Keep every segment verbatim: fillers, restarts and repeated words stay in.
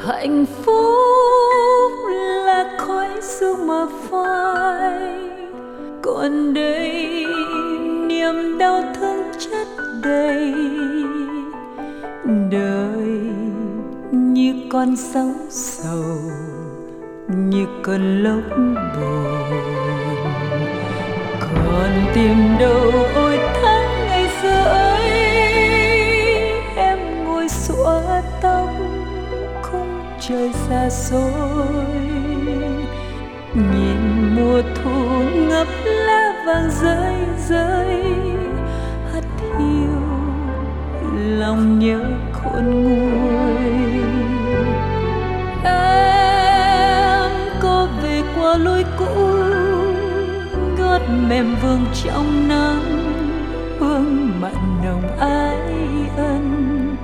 Hạnh phúc là khói sương mờ phai, còn đây niềm đau thương chất đầy. Đời như con sóng sầu, như cơn lốc buồn, còn tìm đâu ôi tháng ngày xưa ấy. Em ngồi xõa tóc khung trời xa xôi, nhìn mùa thu ngập lá vàng rơi rơi, hắt hiu lòng nhớ khôn nguôi. Em có về qua lối cũ, gót mềm vương trong nắng, hương mặn nồng ái ân.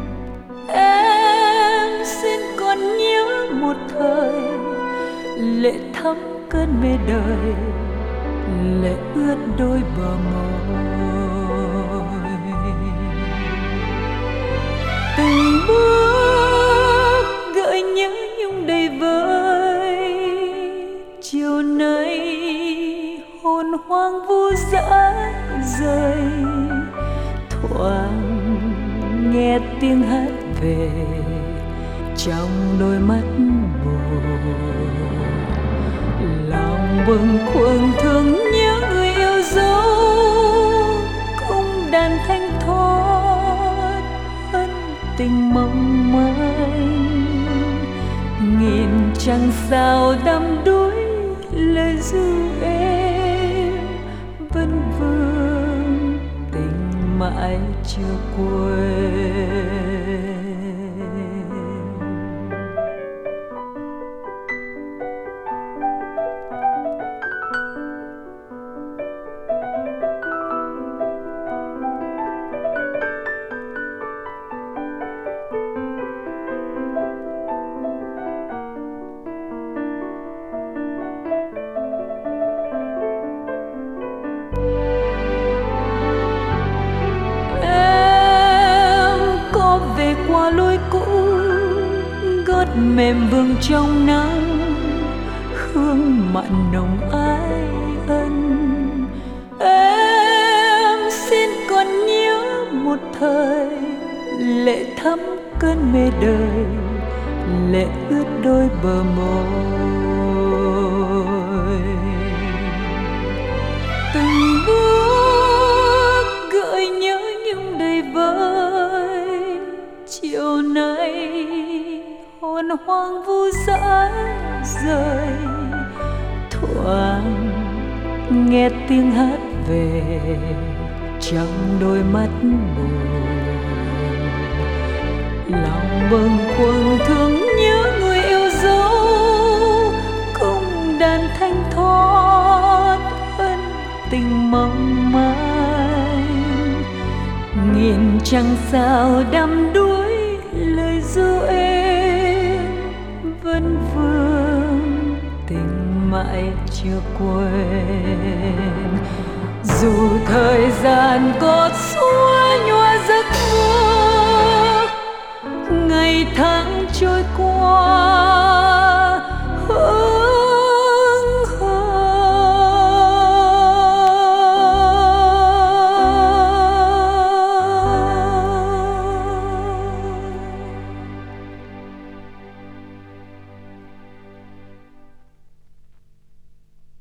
Em xin còn nhớ một thời, lệ thắm cơn mê đời, lệ ướt đôi bờ môi. Từng bước gợi nhớ nhung đầy vơi, chiều nay hồn hoang vu dã rời. Thoáng nghe tiếng hát về trong đôi mắt buồn, lòng bâng khuâng thương nhớ người yêu dấu. Cung đàn thanh thoát ân tình mong manh, nghìn trăng sao đắm đuối lời ru êm. Vẫn vương tình mãi chưa quên. Qua lối cũ, gót mềm vương trong nắng, hương mặn nồng ái ân. Em xin còn nhớ một thời, lệ thắm cơn mê đời, lệ ướt đôi bờ môi. Từng bước gợi nhớ nhung đầy vơi, chiều nay hồn hoang vu dã rời. Thoáng nghe tiếng hát về trong đôi mắt buồn, lòng bâng khuâng thương nhớ người yêu dấu. Cung đàn thanh thoát ân tình mong manh, nghìn trăng sao đắm đuối lời ru êm. Vẫn vương tình mãi chưa quên, dù thời gian có xóa nhòa giấc mơ. Ngày tháng trôi qua